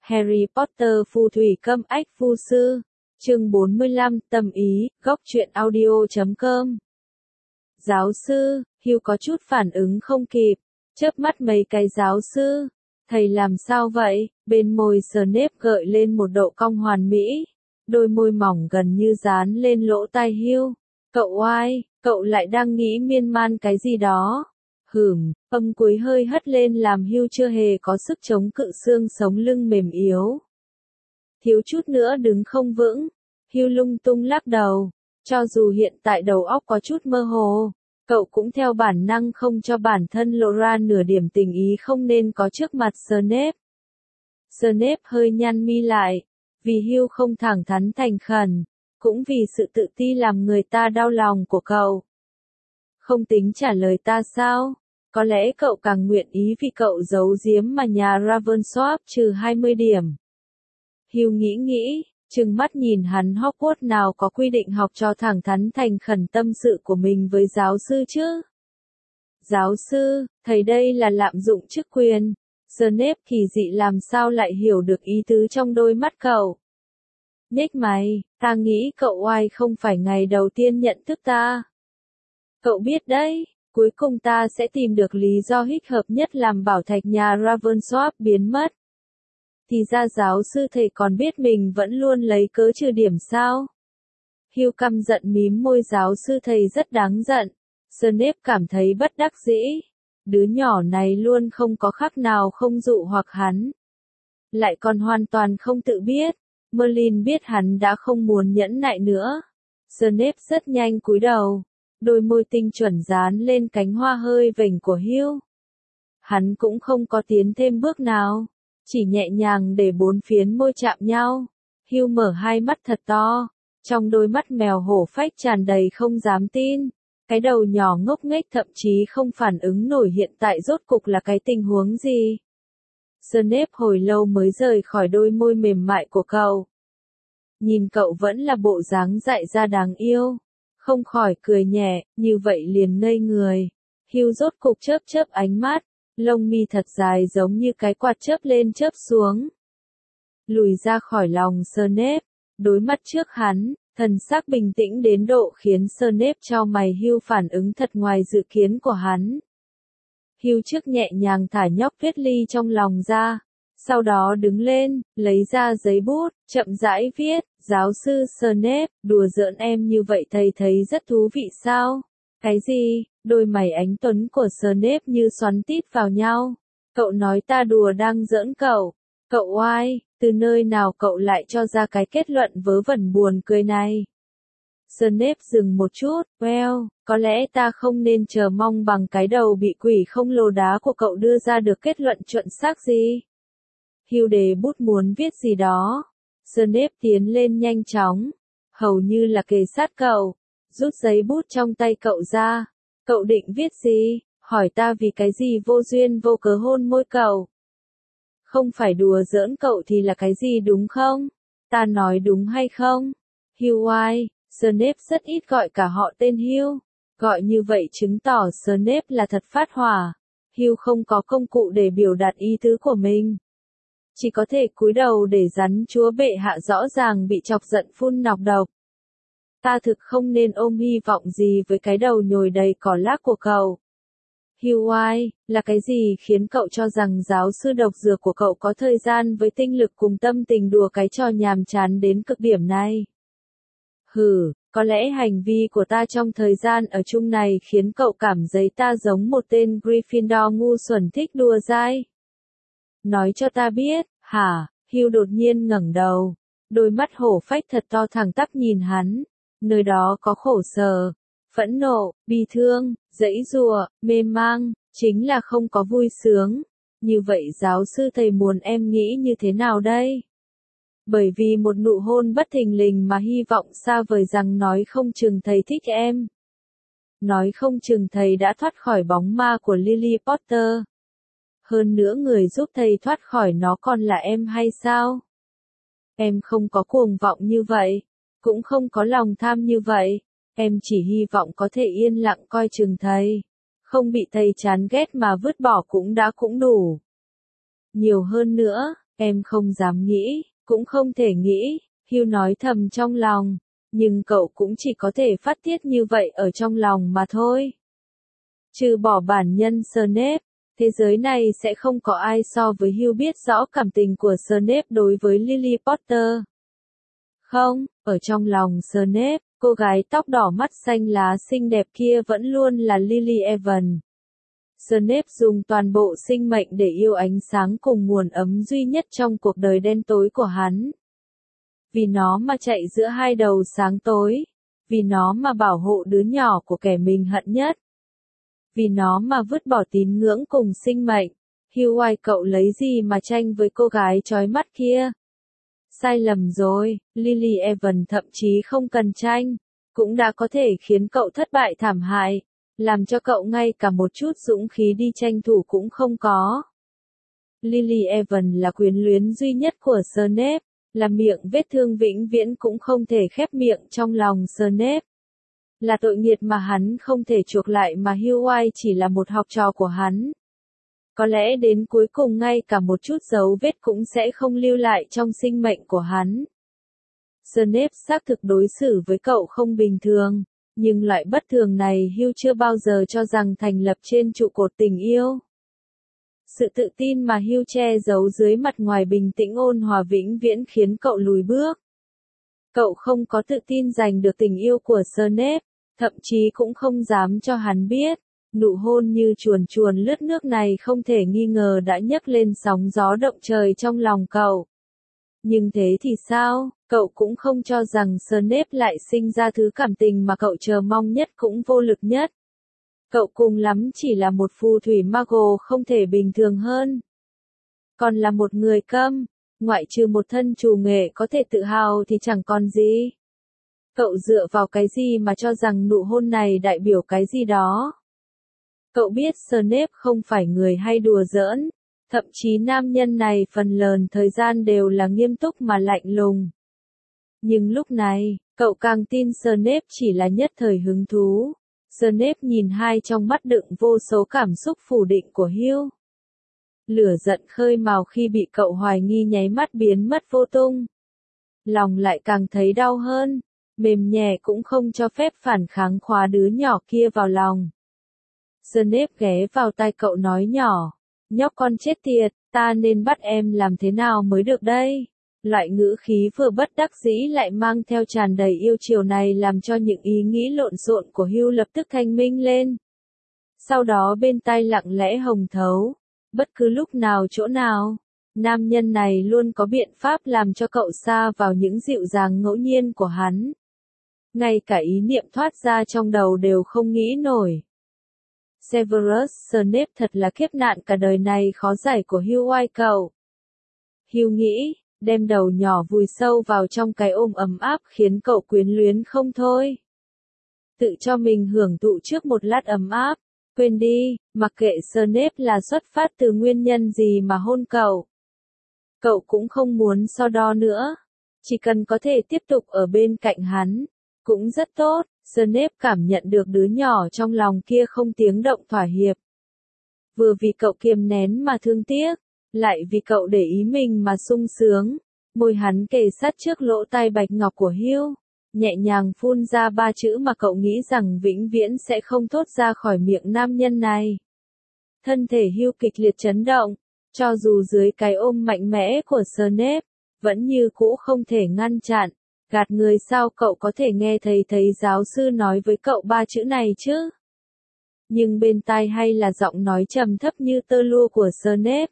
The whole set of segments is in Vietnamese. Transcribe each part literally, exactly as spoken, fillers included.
Harry Potter phù thủy câm ách phu sư. Chương bốn mươi lăm, tâm ý, góc truyện audio chấm com. Giáo sư, Hugh có chút phản ứng không kịp, chớp mắt mấy cái giáo sư. Thầy làm sao vậy? Bên môi Snape gợi lên một độ cong hoàn mỹ, đôi môi mỏng gần như dán lên lỗ tai Hugh. Cậu oai, cậu lại đang nghĩ miên man cái gì đó. Hửm, âm cuối hơi hất lên làm Hugh chưa hề có sức chống cự, xương sống lưng mềm yếu. Thiếu chút nữa đứng không vững. Hugh lung tung lắc đầu. Cho dù hiện tại đầu óc có chút mơ hồ, cậu cũng theo bản năng không cho bản thân lộ ra nửa điểm tình ý không nên có trước mặt Snape. Snape hơi nhăn mi lại, vì Hugh không thẳng thắn thành khẩn, cũng vì sự tự ti làm người ta đau lòng của cậu. Không tính trả lời ta sao? Có lẽ cậu càng nguyện ý vì cậu giấu giếm mà nhà Ravensworth trừ hai mươi điểm. Hugh nghĩ nghĩ, trừng mắt nhìn hắn. Hogwarts nào có quy định học trò thẳng thắn thành khẩn tâm sự của mình với giáo sư chứ? Giáo sư, thầy đây là lạm dụng chức quyền. Snape kỳ dị làm sao lại hiểu được ý tứ trong đôi mắt cậu. Nhếch mày, ta nghĩ cậu oai không phải ngày đầu tiên nhận thức ta. Cậu biết đấy, cuối cùng ta sẽ tìm được lý do thích hợp nhất làm bảo thạch nhà Ravensworth biến mất. Thì ra giáo sư thầy còn biết mình vẫn luôn lấy cớ trừ điểm sao? Hugh căm giận mím môi. Giáo sư thầy rất đáng giận. Snape cảm thấy bất đắc dĩ. Đứa nhỏ này luôn không có khác nào không dụ hoặc hắn. Lại còn hoàn toàn không tự biết. Merlin biết hắn đã không muốn nhẫn nại nữa. Snape rất nhanh cúi đầu. Đôi môi tinh chuẩn dán lên cánh hoa hơi vểnh của Hugh. Hắn cũng không có tiến thêm bước nào, chỉ nhẹ nhàng để bốn phiến môi chạm nhau. Hugh mở hai mắt thật to, trong đôi mắt mèo hổ phách tràn đầy không dám tin. Cái đầu nhỏ ngốc nghếch thậm chí không phản ứng nổi hiện tại rốt cục là cái tình huống gì. Snape hồi lâu mới rời khỏi đôi môi mềm mại của cậu. Nhìn cậu vẫn là bộ dáng dại ra đáng yêu, không khỏi cười nhẹ, như vậy liền ngây người. Hugh rốt cục chớp chớp ánh mắt, lông mi thật dài giống như cái quạt chớp lên chớp xuống. Lùi ra khỏi lòng Snape, đối mặt trước hắn, thần sắc bình tĩnh đến độ khiến Snape chau mày. Hugh phản ứng thật ngoài dự kiến của hắn. Hugh trước nhẹ nhàng thả nhóc viết ly trong lòng ra, sau đó đứng lên, lấy ra giấy bút, chậm rãi viết. Giáo sư Snape, đùa giỡn em như vậy thầy thấy rất thú vị sao? Cái gì? Đôi mày ánh tuấn của Snape như xoắn tít vào nhau. Cậu nói ta đùa đang giỡn cậu. Cậu oai, từ nơi nào cậu lại cho ra cái kết luận vớ vẩn buồn cười này? Snape dừng một chút, well, có lẽ ta không nên chờ mong bằng cái đầu bị quỷ không lồ đá của cậu đưa ra được kết luận chuẩn xác gì. Hugh đề bút muốn viết gì đó. Snape tiến lên nhanh chóng, hầu như là kề sát cậu, rút giấy bút trong tay cậu ra. Cậu định viết gì? Hỏi ta vì cái gì vô duyên vô cớ hôn môi cậu? Không phải đùa giỡn cậu thì là cái gì đúng không? Ta nói đúng hay không? Hugh oai, Snape rất ít gọi cả họ tên Hugh. Gọi như vậy chứng tỏ Snape là thật phát hỏa. Hugh không có công cụ để biểu đạt ý tứ của mình, chỉ có thể cúi đầu để rắn chúa bệ hạ rõ ràng bị chọc giận phun nọc độc. Ta thực không nên ôm hy vọng gì với cái đầu nhồi đầy cỏ lác của cậu. Hugh oai, là cái gì khiến cậu cho rằng giáo sư độc dược của cậu có thời gian với tinh lực cùng tâm tình đùa cái trò nhàm chán đến cực điểm này? Hừ, có lẽ hành vi của ta trong thời gian ở chung này khiến cậu cảm thấy ta giống một tên Gryffindor ngu xuẩn thích đùa dai. Nói cho ta biết, hả? Hugh đột nhiên ngẩng đầu, đôi mắt hổ phách thật to thẳng tắp nhìn hắn, nơi đó có khổ sở, phẫn nộ, bi thương, giãy giụa, mê mang, chính là không có vui sướng. Như vậy giáo sư thầy muốn em nghĩ như thế nào đây? Bởi vì một nụ hôn bất thình lình mà hy vọng xa vời rằng nói không chừng thầy thích em. Nói không chừng thầy đã thoát khỏi bóng ma của Lily Potter. Hơn nữa người giúp thầy thoát khỏi nó còn là em hay sao? Em không có cuồng vọng như vậy, cũng không có lòng tham như vậy. Em chỉ hy vọng có thể yên lặng coi chừng thầy, không bị thầy chán ghét mà vứt bỏ cũng đã cũng đủ. Nhiều hơn nữa, Em không dám nghĩ, cũng không thể nghĩ, Hugh nói thầm trong lòng, nhưng cậu cũng chỉ có thể phát tiết như vậy ở trong lòng mà thôi. Trừ bỏ bản nhân Snape, thế giới này sẽ không có ai so với Hugh biết rõ cảm tình của Snape đối với Lily Potter. Không, ở trong lòng Snape, cô gái tóc đỏ mắt xanh lá xinh đẹp kia vẫn luôn là Lily Evans. Snape dùng toàn bộ sinh mệnh để yêu ánh sáng cùng nguồn ấm duy nhất trong cuộc đời đen tối của hắn. Vì nó mà chạy giữa hai đầu sáng tối. Vì nó mà bảo hộ đứa nhỏ của kẻ mình hận nhất. Vì nó mà vứt bỏ tín ngưỡng cùng sinh mệnh. Hugh White, cậu lấy gì mà tranh với cô gái chói mắt kia? Sai lầm rồi, Lily Evans thậm chí không cần tranh, cũng đã có thể khiến cậu thất bại thảm hại, làm cho cậu ngay cả một chút dũng khí đi tranh thủ cũng không có. Lily Evans là quyến luyến duy nhất của Snape, là miệng vết thương vĩnh viễn cũng không thể khép miệng trong lòng Snape. Là tội nghiệt mà hắn không thể chuộc lại mà Hugh White chỉ là một học trò của hắn. Có lẽ đến cuối cùng ngay cả một chút dấu vết cũng sẽ không lưu lại trong sinh mệnh của hắn. Snape xác thực đối xử với cậu không bình thường, nhưng loại bất thường này Hugh chưa bao giờ cho rằng thành lập trên trụ cột tình yêu. Sự tự tin mà Hugh che giấu dưới mặt ngoài bình tĩnh ôn hòa vĩnh viễn khiến cậu lùi bước. Cậu không có tự tin giành được tình yêu của Snape, thậm chí cũng không dám cho hắn biết. Nụ hôn như chuồn chuồn lướt nước này không thể nghi ngờ đã nhấc lên sóng gió động trời trong lòng cậu. Nhưng thế thì sao, cậu cũng không cho rằng Snape lại sinh ra thứ cảm tình mà cậu chờ mong nhất cũng vô lực nhất. Cậu cùng lắm chỉ là một phù thủy Muggle không thể bình thường hơn. Còn là một người câm, ngoại trừ một thân trù nghệ có thể tự hào thì chẳng còn gì. Cậu dựa vào cái gì mà cho rằng nụ hôn này đại biểu cái gì đó? Cậu biết Snape không phải người hay đùa giỡn, thậm chí nam nhân này phần lớn thời gian đều là nghiêm túc mà lạnh lùng. Nhưng lúc này, cậu càng tin Snape chỉ là nhất thời hứng thú. Snape nhìn hai trong mắt đựng vô số cảm xúc phủ định của Hugh. Lửa giận khơi mào khi bị cậu hoài nghi nháy mắt biến mất vô tung. Lòng lại càng thấy đau hơn, mềm nhẹ cũng không cho phép phản kháng khóa đứa nhỏ kia vào lòng. Snape ghé vào tai cậu nói nhỏ, nhóc con chết tiệt, ta nên bắt em làm thế nào mới được đây? Loại ngữ khí vừa bất đắc dĩ lại mang theo tràn đầy yêu chiều này làm cho những ý nghĩ lộn xộn của Hugh lập tức thanh minh lên. Sau đó bên tai lặng lẽ hồng thấu, bất cứ lúc nào chỗ nào, nam nhân này luôn có biện pháp làm cho cậu sa vào những dịu dàng ngẫu nhiên của hắn. Ngay cả ý niệm thoát ra trong đầu đều không nghĩ nổi. Severus Snape thật là kiếp nạn cả đời này khó giải của Hugh White cậu. Hugh nghĩ, đem đầu nhỏ vùi sâu vào trong cái ôm ấm áp khiến cậu quyến luyến không thôi. Tự cho mình hưởng thụ trước một lát ấm áp, quên đi, mặc kệ Snape là xuất phát từ nguyên nhân gì mà hôn cậu. Cậu cũng không muốn so đo nữa, chỉ cần có thể tiếp tục ở bên cạnh hắn, cũng rất tốt. Snape cảm nhận được đứa nhỏ trong lòng kia không tiếng động thỏa hiệp. Vừa vì cậu kiềm nén mà thương tiếc, lại vì cậu để ý mình mà sung sướng. Môi hắn kề sát trước lỗ tai bạch ngọc của Hugh, nhẹ nhàng phun ra ba chữ mà cậu nghĩ rằng vĩnh viễn sẽ không thốt ra khỏi miệng nam nhân này. Thân thể Hugh kịch liệt chấn động, cho dù dưới cái ôm mạnh mẽ của Snape, vẫn như cũ không thể ngăn chặn. Gạt người sao cậu có thể nghe thấy thấy giáo sư nói với cậu ba chữ này chứ? Nhưng bên tai hay là giọng nói trầm thấp như tơ lụa của Snape.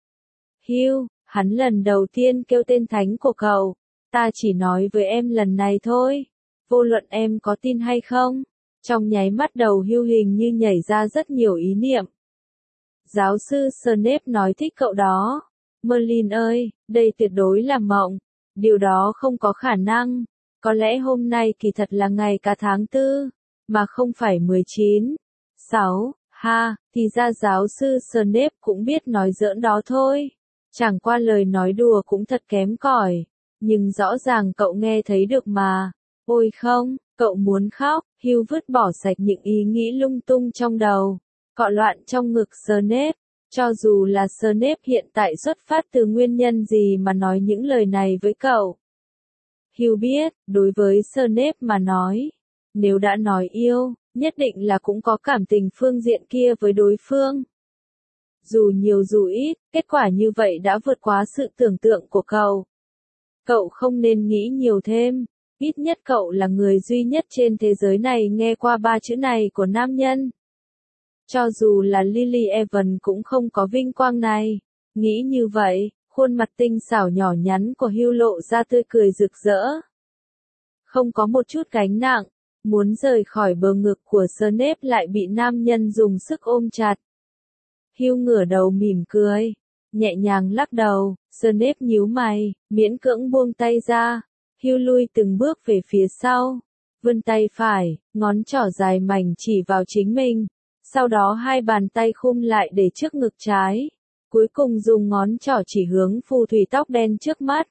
Hugh, hắn lần đầu tiên kêu tên thánh của cậu. Ta chỉ nói với em lần này thôi. Vô luận em có tin hay không. Trong nháy mắt đầu Hugh hình như nhảy ra rất nhiều ý niệm. Giáo sư Snape nói thích cậu đó. Merlin ơi, đây tuyệt đối là mộng. Điều đó không có khả năng. Có lẽ hôm nay kỳ thật là ngày cả tháng tư, mà không phải mười chín. sáu, ha, thì ra giáo sư Snape cũng biết nói giỡn đó thôi. Chẳng qua lời nói đùa cũng thật kém cỏi, nhưng rõ ràng cậu nghe thấy được mà. Ôi không, cậu muốn khóc. Hugh vứt bỏ sạch những ý nghĩ lung tung trong đầu, cọ loạn trong ngực Snape. Cho dù là Snape hiện tại xuất phát từ nguyên nhân gì mà nói những lời này với cậu. Hugh biết, đối với Snape mà nói, nếu đã nói yêu, nhất định là cũng có cảm tình phương diện kia với đối phương. Dù nhiều dù ít, kết quả như vậy đã vượt quá sự tưởng tượng của cậu. Cậu không nên nghĩ nhiều thêm, ít nhất cậu là người duy nhất trên thế giới này nghe qua ba chữ này của nam nhân. Cho dù là Lily Evans cũng không có vinh quang này. Nghĩ như vậy, khuôn mặt tinh xảo nhỏ nhắn của Hugh lộ ra tươi cười rực rỡ. Không có một chút gánh nặng, muốn rời khỏi bờ ngực của Snape lại bị nam nhân dùng sức ôm chặt. Hugh ngửa đầu mỉm cười, nhẹ nhàng lắc đầu, Snape nhíu mày, miễn cưỡng buông tay ra. Hugh lui từng bước về phía sau, vươn tay phải, ngón trỏ dài mảnh chỉ vào chính mình, sau đó hai bàn tay khum lại để trước ngực trái, cuối cùng dùng ngón trỏ chỉ hướng phù thủy tóc đen trước mắt.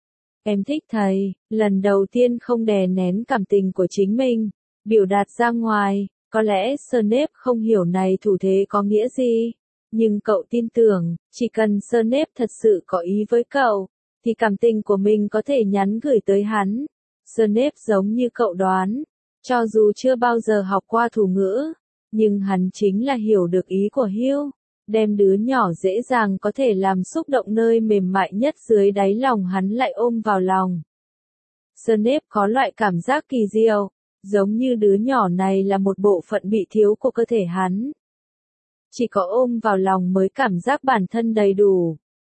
Em thích thầy, lần đầu tiên không đè nén cảm tình của chính mình, biểu đạt ra ngoài, có lẽ Snape không hiểu này thủ thế có nghĩa gì, nhưng cậu tin tưởng, chỉ cần Snape thật sự có ý với cậu, thì cảm tình của mình có thể nhắn gửi tới hắn. Snape giống như cậu đoán, cho dù chưa bao giờ học qua thủ ngữ, nhưng hắn chính là hiểu được ý của Hugh, đem đứa nhỏ dễ dàng có thể làm xúc động nơi mềm mại nhất dưới đáy lòng hắn lại ôm vào lòng. Snape có loại cảm giác kỳ diệu, giống như đứa nhỏ này là một bộ phận bị thiếu của cơ thể hắn. Chỉ có ôm vào lòng mới cảm giác bản thân đầy đủ.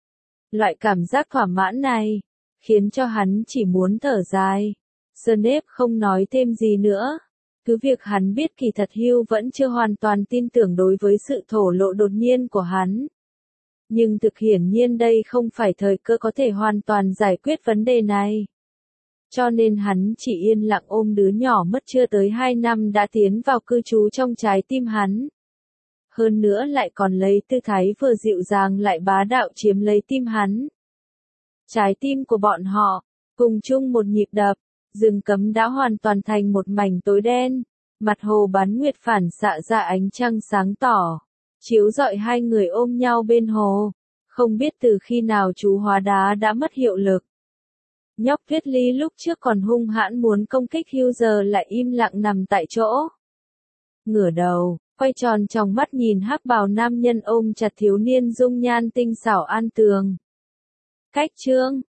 Loại cảm giác thỏa mãn này, khiến cho hắn chỉ muốn thở dài. Snape không nói thêm gì nữa. Cứ việc hắn biết kỳ thật Hugh vẫn chưa hoàn toàn tin tưởng đối với sự thổ lộ đột nhiên của hắn. Nhưng thực hiển nhiên đây không phải thời cơ có thể hoàn toàn giải quyết vấn đề này. Cho nên hắn chỉ yên lặng ôm đứa nhỏ mất chưa tới hai năm đã tiến vào cư trú trong trái tim hắn. Hơn nữa lại còn lấy tư thái vừa dịu dàng lại bá đạo chiếm lấy tim hắn. Trái tim của bọn họ, cùng chung một nhịp đập, rừng cấm đã hoàn toàn thành một mảnh tối đen, mặt hồ bán nguyệt phản xạ ra ánh trăng sáng tỏ, chiếu rọi hai người ôm nhau bên hồ, không biết từ khi nào chú hóa đá đã mất hiệu lực. Nhóc Tuyết Ly lúc trước còn hung hãn muốn công kích Hugh giờ lại im lặng nằm tại chỗ. Ngửa đầu, quay tròn trong mắt nhìn hắc bào nam nhân ôm chặt thiếu niên dung nhan tinh xảo An Tường. Cách chương